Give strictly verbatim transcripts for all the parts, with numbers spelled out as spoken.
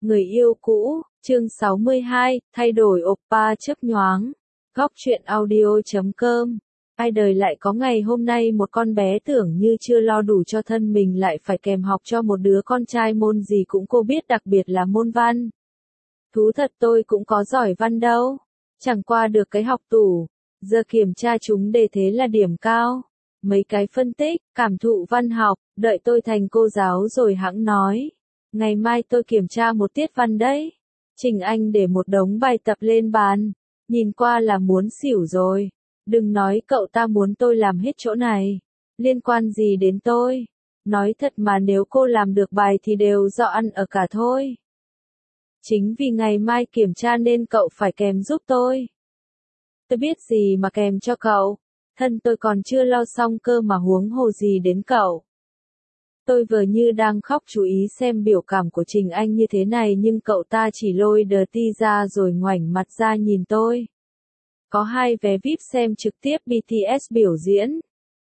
Người yêu cũ, chương sáu mươi hai, thay đổi oppa chớp nhoáng. Góc truyện audio chấm com. Ai đời lại có ngày hôm nay một con bé tưởng như chưa lo đủ cho thân mình lại phải kèm học cho một đứa con trai môn gì cũng cô biết, đặc biệt là môn văn. Thú thật tôi cũng có giỏi văn đâu. Chẳng qua được cái học tủ. Giờ kiểm tra chúng đề thế là điểm cao. Mấy cái phân tích, cảm thụ văn học, đợi tôi thành cô giáo rồi hẵng nói. Ngày mai tôi kiểm tra một tiết văn đấy. Trình Anh để một đống bài tập lên bàn. Nhìn qua là muốn xỉu rồi. Đừng nói cậu ta muốn tôi làm hết chỗ này. Liên quan gì đến tôi? Nói thật mà nếu cô làm được bài thì đều do ăn ở cả thôi. Chính vì ngày mai kiểm tra nên cậu phải kèm giúp tôi. Tôi biết gì mà kèm cho cậu. Thân tôi còn chưa lo xong cơ mà huống hồ gì đến cậu. Tôi vừa như đang khóc chú ý xem biểu cảm của Trình Anh như thế này nhưng cậu ta chỉ lôi Dirty ra rồi ngoảnh mặt ra nhìn tôi. Có hai vé vi ai pi xem trực tiếp bê tê ét biểu diễn.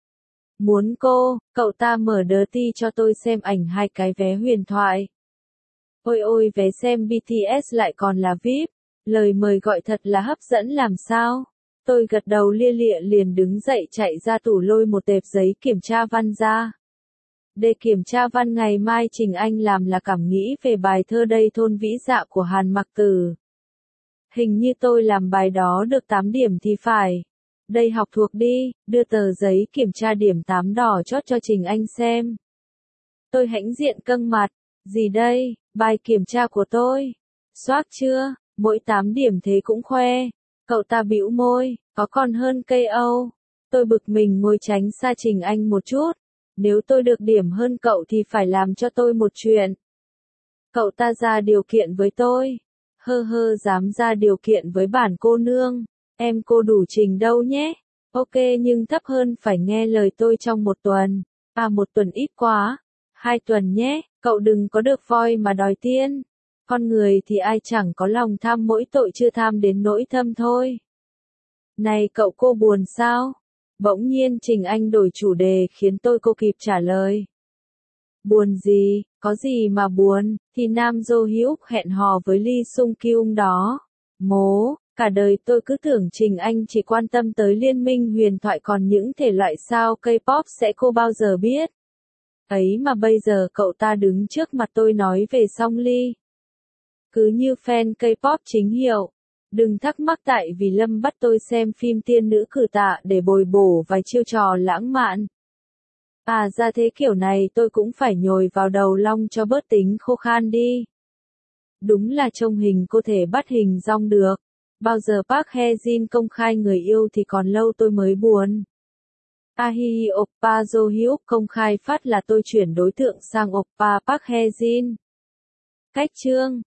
Muốn cô, cậu ta mở Dirty cho tôi xem ảnh hai cái vé huyền thoại. Ôi ôi vé xem bê tê ét lại còn là vi ai pi, lời mời gọi thật là hấp dẫn làm sao. Tôi gật đầu lia lịa liền đứng dậy chạy ra tủ lôi một tệp giấy kiểm tra văn ra. Để kiểm tra văn ngày mai Trình Anh làm là cảm nghĩ về bài thơ Đây thôn vĩ dạ của Hàn Mặc Tử. Hình như tôi làm bài đó được tám điểm thì phải. Đây học thuộc đi, đưa tờ giấy kiểm tra điểm tám đỏ chót cho Trình Anh xem. Tôi hãnh diện căng mặt, gì đây, bài kiểm tra của tôi. Soác chưa, mỗi tám điểm thế cũng khoe. Cậu ta bĩu môi, có còn hơn cây Âu. Tôi bực mình ngồi tránh xa Trình Anh một chút. Nếu tôi được điểm hơn cậu thì phải làm cho tôi một chuyện. Cậu ta ra điều kiện với tôi. Hơ hơ dám ra điều kiện với bản cô nương. Em cô đủ trình đâu nhé. Ok nhưng thấp hơn phải nghe lời tôi trong một tuần. À một tuần ít quá. Hai tuần nhé, cậu đừng có được voi mà đòi tiên. Con người thì ai chẳng có lòng tham, mỗi tội chưa tham đến nỗi thâm thôi. Này cậu cô buồn sao? Bỗng nhiên Trình Anh đổi chủ đề khiến tôi cô kịp trả lời. Buồn gì, có gì mà buồn, thì Nam Jo Hyuk hẹn hò với Lee Sung Kyung đó. Mố, cả đời tôi cứ tưởng Trình Anh chỉ quan tâm tới liên minh huyền thoại còn những thể loại sao K-pop sẽ cô bao giờ biết. Ấy mà bây giờ cậu ta đứng trước mặt tôi nói về Song Lee. Cứ như fan K-pop chính hiệu. Đừng thắc mắc tại vì Lâm bắt tôi xem phim tiên nữ cử tạ để bồi bổ vài chiêu trò lãng mạn. À ra thế kiểu này tôi cũng phải nhồi vào đầu long cho bớt tính khô khan đi. Đúng là trông hình cô thể bắt hình dong được. Bao giờ Park Hye-jin công khai người yêu thì còn lâu tôi mới buồn. Ahi oppa Jo Hyuk công khai phát là tôi chuyển đối tượng sang oppa Park Hye-jin. Cách chương